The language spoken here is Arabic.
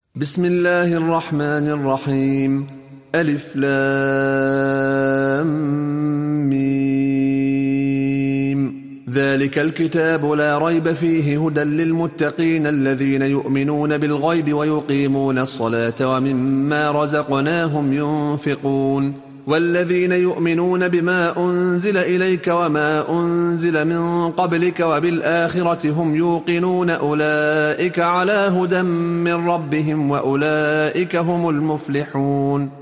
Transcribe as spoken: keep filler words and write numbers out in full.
بسم الله الرحمن الرحيم. ألف لام ميم. ذلك الكتاب لا ريب فيه هدى للمتقين الذين يؤمنون بالغيب ويقيمون الصلاة ومما رزقناهم ينفقون والذين يؤمنون بما أنزل إليك وما أنزل من قبلك وبالآخرة هم يوقنون أولئك على هدى من ربهم وأولئك هم المفلحون.